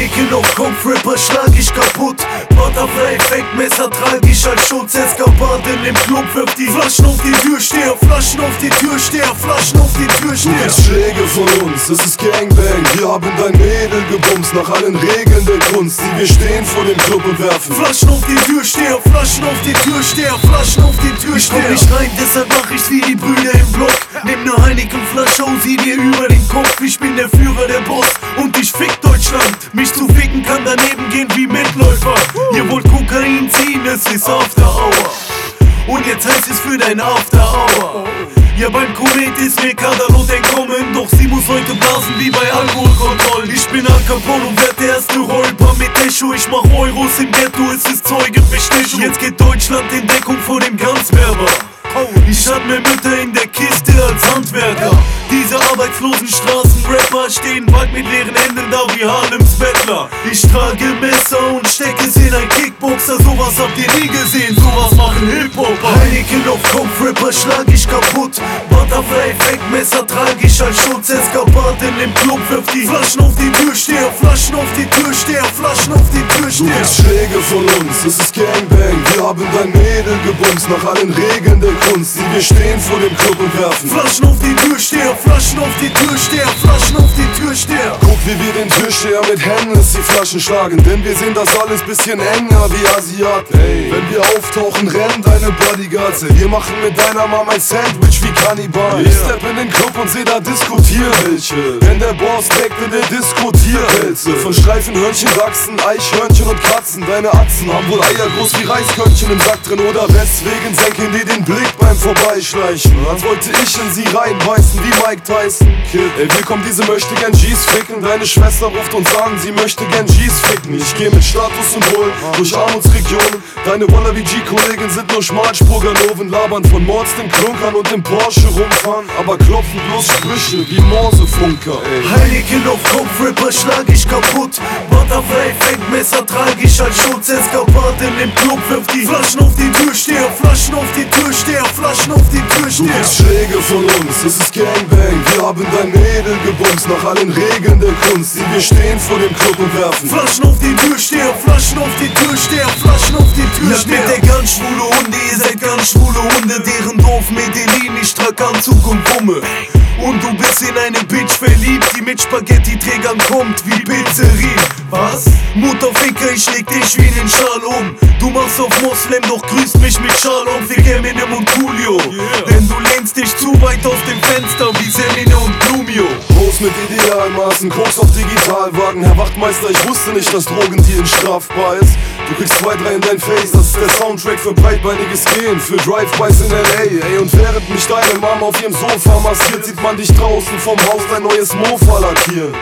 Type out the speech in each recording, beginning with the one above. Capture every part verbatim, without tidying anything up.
Heineken auf Kopf, Rapper schlag ich kaputt. Butterfly-Effekt, Messer trag ich als Schutz. Eskapade in dem Club, wirf die Flaschen auf die Türsteher. Flaschen auf die Türsteher, Flaschen auf die Türsteher. Du kriegst Schläge von uns, es ist Gangbang. Wir haben dein Mädel gebumst nach allen Regeln der Kunst. Die wir stehen vor dem Club und werfen Flaschen auf die Türsteher, Flaschen auf die Türsteher, Flaschen auf die Türsteher. Ich komm nicht rein, deshalb mach ich's wie die Brüder im Block. Nimm ne Heineken-Flasche und sieh dir über den Kopf. Ich bin der Führer, der Boss und ich fick Deutschland. Mich zu ficken kann daneben gehen wie Mitläufer. Ihr wollt Kokain ziehen, es ist After Hour. Und jetzt heißt es für dein After Hour. Ja, beim Komet ist mir Kadalot entkommen, doch sie muss heute blasen wie bei Alkoholkontrollen. Ich bin Al Capone und werd der erste Räuber mit Echo. Ich mach Euros im Ghetto, es ist Zeugenbestechung. Jetzt geht Deutschland in Deckung vor dem Ganzwerber. Ich hab mehr Mütter in der Kiste als Handwerker. Diese arbeitslosen Straßenrapper stehen bald mit leeren Händen da wie Harlems Bettler. Ich trage Messer und stecke es in ein Kickboxer. Sowas habt ihr nie gesehen, sowas machen Hip-Hopper. Heineken auf Kopf, Rapper schlag ich kaputt. Butterfly-Effekt, Messer trage ich als Schutz. Eskapade in dem Club, wirf die Flaschen auf die Türsteher. Flaschen auf die Türsteher, Flaschen auf die Türsteher. Du kriegst Schläge von uns, es ist Gangbang. Wir haben dein Mädel gebumst nach allen Regeln der Kunst. Die wir stehen vor dem Club und werfen Flaschen auf die Türsteher, Flaschen auf die Türsteher, Flaschen auf die Türsteher. Guck, wie wir den Türsteher mit Hennessy Flaschen schlagen, denn wir sehen das alles bisschen enger wie Asiaten. Hey. Wenn wir auftauchen, rennen deine Bodyguards. Ey. Wir machen mit deiner Mama ein Sandwich wie Kannibal. Yeah. Ich step in den Club und seh da Diskutierwelche, denn der Boss trägt in der Diskutierwälze. Von Streifenhörnchen, Dachsen, Eichhörnchen und Katzen. Deine Atzen haben wohl Eier groß wie Reiskörnchen im Sack drin, oder weswegen senken die den Blick beim Vorbeischleichen, als wollte ich in sie reinbeißen wie Mike Tyson. Kid, ey, wir kommen diese möchte gern G's ficken. Deine Schwester ruft uns an, sie möchte gern G's ficken. Ich geh mit Statussymbolen durch Armutsregionen. Deine Wannabe-G-Kollegen sind nur Schmalspurganoven, labern von Mords den Klunkern und dem Porsche rumfahren, aber klopfen bloß Sprüche wie Morsefunker. Heineken auf Kopf, Rapper schlag ich kaputt. Butterfly-Effekt, Messer trage ich als Schutz. Eskapade in dem Club, wirf die Flaschen auf die Türsteher. Flaschen auf die Türsteher, Flaschen auf die Türsteher. Du kriegst Schläge von uns, es ist Gangbang. Wir haben dein Mädel gebumst nach allen Regeln der Kunst. Die wir stehen vor dem Club und werfen Flaschen auf die Türsteher, Flaschen auf die Türsteher, Flaschen auf die Türsteher. Ja, mit der ganz schwule Hunde, ihr seid ganz schwule Hunde. Deren Dorf Medellin, ich trag Anzug und Pumme. Und du bist in eine Bitch verliebt, die mit Spaghetti-Trägern kommt wie Pizzeria. Was? Mutterficker, ich leg dich wie den Schal um. Du machst auf Moslem, doch grüßt mich mit Shalom. Fick Eminem und Coolio, yeah. Denn du lehnst dich zu weit aus dem Fenster wie Semine und Blumio. Groß mit Idealmaßen, Koks auf Digitalwagen. Herr Wachtmeister, ich wusste nicht, dass Drogendealen strafbar ist. Du kriegst zwei, drei in dein Face, das ist der Soundtrack für breitbeiniges Gehen, für Drive-Bys in L A. Ey, und während mich deine Mama auf ihrem Sofa massiert, sieht man dich draußen vom Haus dein neues Mofa lackieren.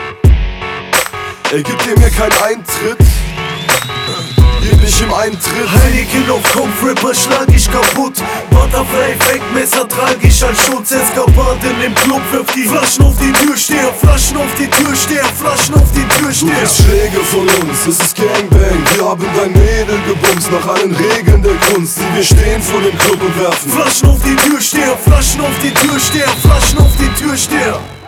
Ey, gib dir mir keinen Eintritt, gib dich im Eintritt. Heineken auf Kopf, Rapper schlag ich kaputt. Butterfly-Effekt, Messer trage ich als Schutz. Eskapade in dem Club, wirf die Flaschen auf die Türsteher. Flaschen auf die Türsteher, Flaschen auf die Türsteher. Du kriegst Schläge von uns, es ist Gangbang. Wir haben dein Mädel gebumst nach allen Regeln der Kunst. Die wir stehen vor dem Club und werfen Flaschen auf die Türsteher, Flaschen auf die Türsteher, Flaschen auf die Türsteher.